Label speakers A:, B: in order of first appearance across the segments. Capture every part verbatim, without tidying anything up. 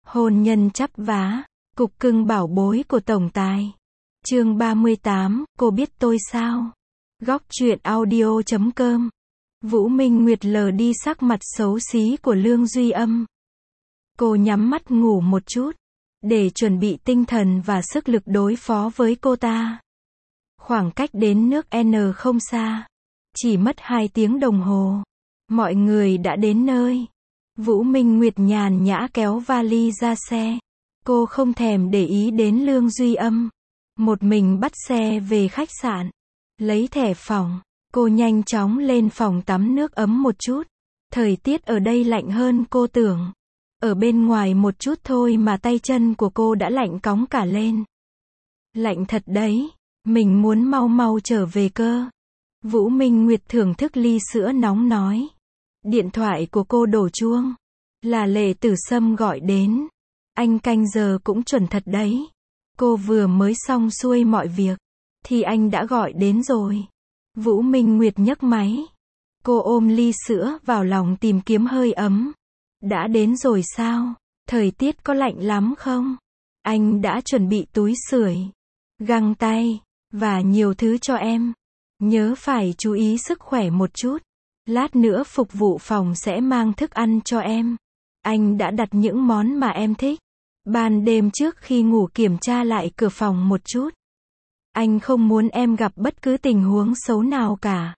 A: Hôn nhân chắp vá, cục cưng bảo bối của tổng tài. Chương ba mươi tám, cô biết tôi sao? Góc truyện audio chấm com. Vũ Minh Nguyệt lờ đi sắc mặt xấu xí của Lương Duy Âm. Cô nhắm mắt ngủ một chút, để chuẩn bị tinh thần và sức lực đối phó với cô ta. Khoảng cách đến nước N không xa, chỉ mất hai tiếng đồng hồ. Mọi người đã đến nơi. Vũ Minh Nguyệt nhàn nhã kéo vali ra xe. Cô không thèm để ý đến Lương Duy Âm. Một mình bắt xe về khách sạn. Lấy thẻ phòng, cô nhanh chóng lên phòng tắm nước ấm một chút. Thời tiết ở đây lạnh hơn cô tưởng. Ở bên ngoài một chút thôi mà tay chân của cô đã lạnh cóng cả lên. Lạnh thật đấy, mình muốn mau mau trở về cơ. Vũ Minh Nguyệt thưởng thức ly sữa nóng nói. Điện thoại của cô đổ chuông. Là Lệ Tử Sâm gọi đến. Anh canh giờ cũng chuẩn thật đấy. Cô vừa mới xong xuôi mọi việc, thì anh đã gọi đến rồi. Vũ Minh Nguyệt nhấc máy. Cô ôm ly sữa vào lòng tìm kiếm hơi ấm. Đã đến rồi sao? Thời tiết có lạnh lắm không? Anh đã chuẩn bị túi sưởi, găng tay, và nhiều thứ cho em. Nhớ phải chú ý sức khỏe một chút. Lát nữa phục vụ phòng sẽ mang thức ăn cho em. Anh đã đặt những món mà em thích. Ban đêm trước khi ngủ kiểm tra lại cửa phòng một chút. Anh không muốn em gặp bất cứ tình huống xấu nào cả.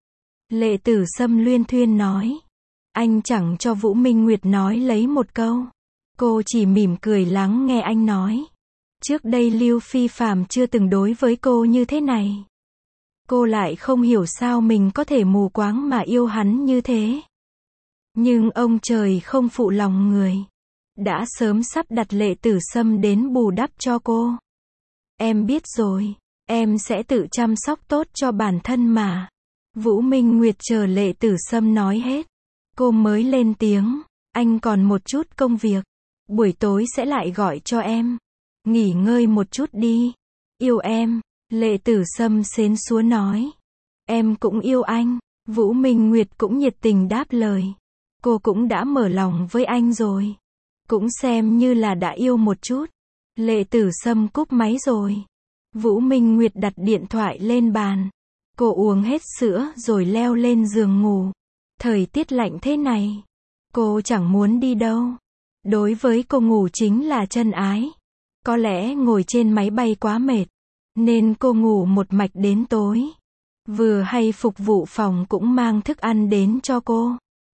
A: Lệ Tử Sâm luyên thuyên nói. Anh chẳng cho Vũ Minh Nguyệt nói lấy một câu. Cô chỉ mỉm cười lắng nghe anh nói. Trước đây Lưu Phi Phạm chưa từng đối với cô như thế này. Cô lại không hiểu sao mình có thể mù quáng mà yêu hắn như thế. Nhưng ông trời không phụ lòng người. Đã sớm sắp đặt Lệ Tử Sâm đến bù đắp cho cô. Em biết rồi, em sẽ tự chăm sóc tốt cho bản thân mà. Vũ Minh Nguyệt chờ Lệ Tử Sâm nói hết. Cô mới lên tiếng, anh còn một chút công việc. Buổi tối sẽ lại gọi cho em. Nghỉ ngơi một chút đi. Yêu em. Lệ Tử Sâm xến xúa nói. Em cũng yêu anh. Vũ Minh Nguyệt cũng nhiệt tình đáp lời. Cô cũng đã mở lòng với anh rồi. Cũng xem như là đã yêu một chút. Lệ Tử Sâm cúp máy rồi. Vũ Minh Nguyệt đặt điện thoại lên bàn. Cô uống hết sữa rồi leo lên giường ngủ. Thời tiết lạnh thế này, cô chẳng muốn đi đâu. Đối với cô ngủ chính là chân ái. Có lẽ ngồi trên máy bay quá mệt, nên cô ngủ một mạch đến tối. Vừa hay phục vụ phòng cũng mang thức ăn đến cho cô.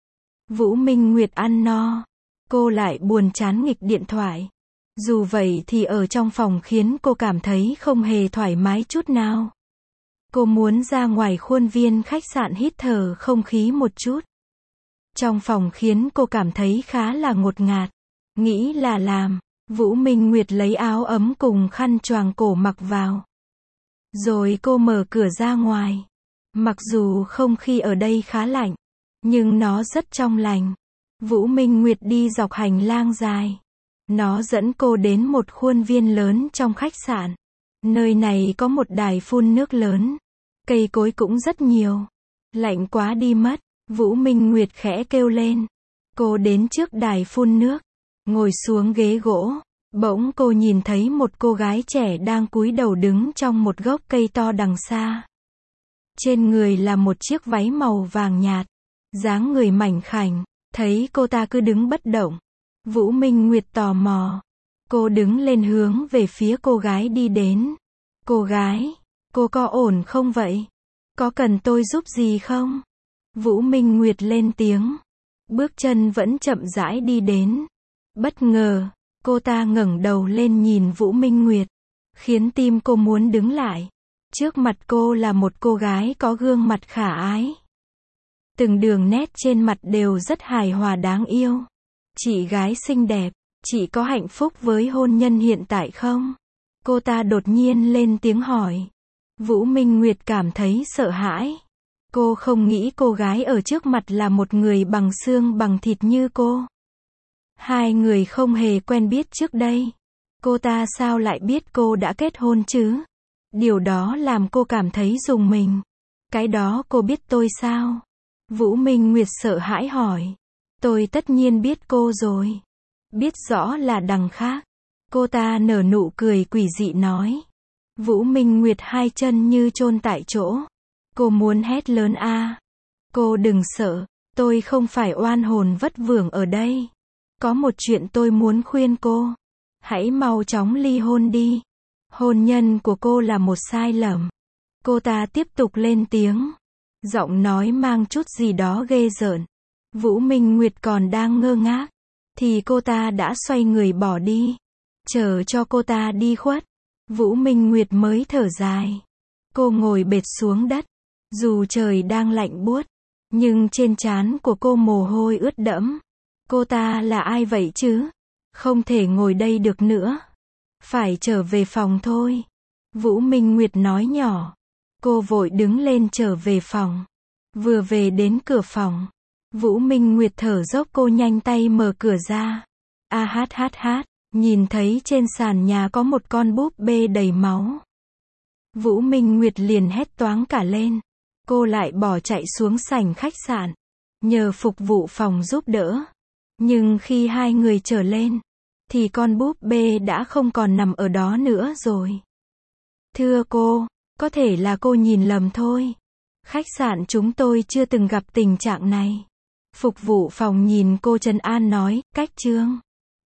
A: Vũ Minh Nguyệt ăn no. Cô lại buồn chán nghịch điện thoại. Dù vậy thì ở trong phòng khiến cô cảm thấy không hề thoải mái chút nào. Cô muốn ra ngoài khuôn viên khách sạn hít thở không khí một chút. Trong phòng khiến cô cảm thấy khá là ngột ngạt. Nghĩ là làm. Vũ Minh Nguyệt lấy áo ấm cùng khăn choàng cổ mặc vào. Rồi cô mở cửa ra ngoài. Mặc dù không khí ở đây khá lạnh, nhưng nó rất trong lành. Vũ Minh Nguyệt đi dọc hành lang dài. Nó dẫn cô đến một khuôn viên lớn trong khách sạn. Nơi này có một đài phun nước lớn. Cây cối cũng rất nhiều. Lạnh quá đi mất. Vũ Minh Nguyệt khẽ kêu lên. Cô đến trước đài phun nước. Ngồi xuống ghế gỗ. Bỗng cô nhìn thấy một cô gái trẻ đang cúi đầu đứng trong một gốc cây to đằng xa. Trên người là một chiếc váy màu vàng nhạt. Dáng người mảnh khảnh. Thấy cô ta cứ đứng bất động. Vũ Minh Nguyệt tò mò. Cô đứng lên hướng về phía cô gái đi đến. Cô gái, cô có ổn không vậy? Có cần tôi giúp gì không? Vũ Minh Nguyệt lên tiếng. Bước chân vẫn chậm rãi đi đến. Bất ngờ, cô ta ngẩng đầu lên nhìn Vũ Minh Nguyệt. Khiến tim cô muốn đứng lại. Trước mặt cô là một cô gái có gương mặt khả ái. Từng đường nét trên mặt đều rất hài hòa đáng yêu. Chị gái xinh đẹp, chị có hạnh phúc với hôn nhân hiện tại không? Cô ta đột nhiên lên tiếng hỏi. Vũ Minh Nguyệt cảm thấy sợ hãi. Cô không nghĩ cô gái ở trước mặt là một người bằng xương bằng thịt như cô. Hai người không hề quen biết trước đây. Cô ta sao lại biết cô đã kết hôn chứ? Điều đó làm cô cảm thấy rùng mình. Cái đó cô biết tôi sao? Vũ Minh Nguyệt sợ hãi hỏi. Tôi tất nhiên biết cô rồi. Biết rõ là đằng khác. Cô ta nở nụ cười quỷ dị nói. Vũ Minh Nguyệt hai chân như chôn tại chỗ. Cô muốn hét lớn a. Cô đừng sợ, tôi không phải oan hồn vất vưởng ở đây. Có một chuyện tôi muốn khuyên cô. Hãy mau chóng ly hôn đi. Hôn nhân của cô là một sai lầm. Cô ta tiếp tục lên tiếng. Giọng nói mang chút gì đó ghê rợn. Vũ Minh Nguyệt còn đang ngơ ngác. Thì cô ta đã xoay người bỏ đi. Chờ cho cô ta đi khuất. Vũ Minh Nguyệt mới thở dài. Cô ngồi bệt xuống đất. Dù trời đang lạnh buốt. Nhưng trên trán của cô mồ hôi ướt đẫm. Cô ta là ai vậy chứ? Không thể ngồi đây được nữa. Phải trở về phòng thôi. Vũ Minh Nguyệt nói nhỏ. Cô vội đứng lên trở về phòng. Vừa về đến cửa phòng. Vũ Minh Nguyệt thở dốc, cô nhanh tay mở cửa ra. A hát hát hát. Nhìn thấy trên sàn nhà có một con búp bê đầy máu. Vũ Minh Nguyệt liền hét toáng cả lên. Cô lại bỏ chạy xuống sảnh khách sạn. Nhờ phục vụ phòng giúp đỡ. Nhưng khi hai người trở lên. Thì con búp bê đã không còn nằm ở đó nữa rồi. Thưa cô, có thể là cô nhìn lầm thôi. Khách sạn chúng tôi chưa từng gặp tình trạng này. Phục vụ phòng nhìn cô trấn an nói, cách trương.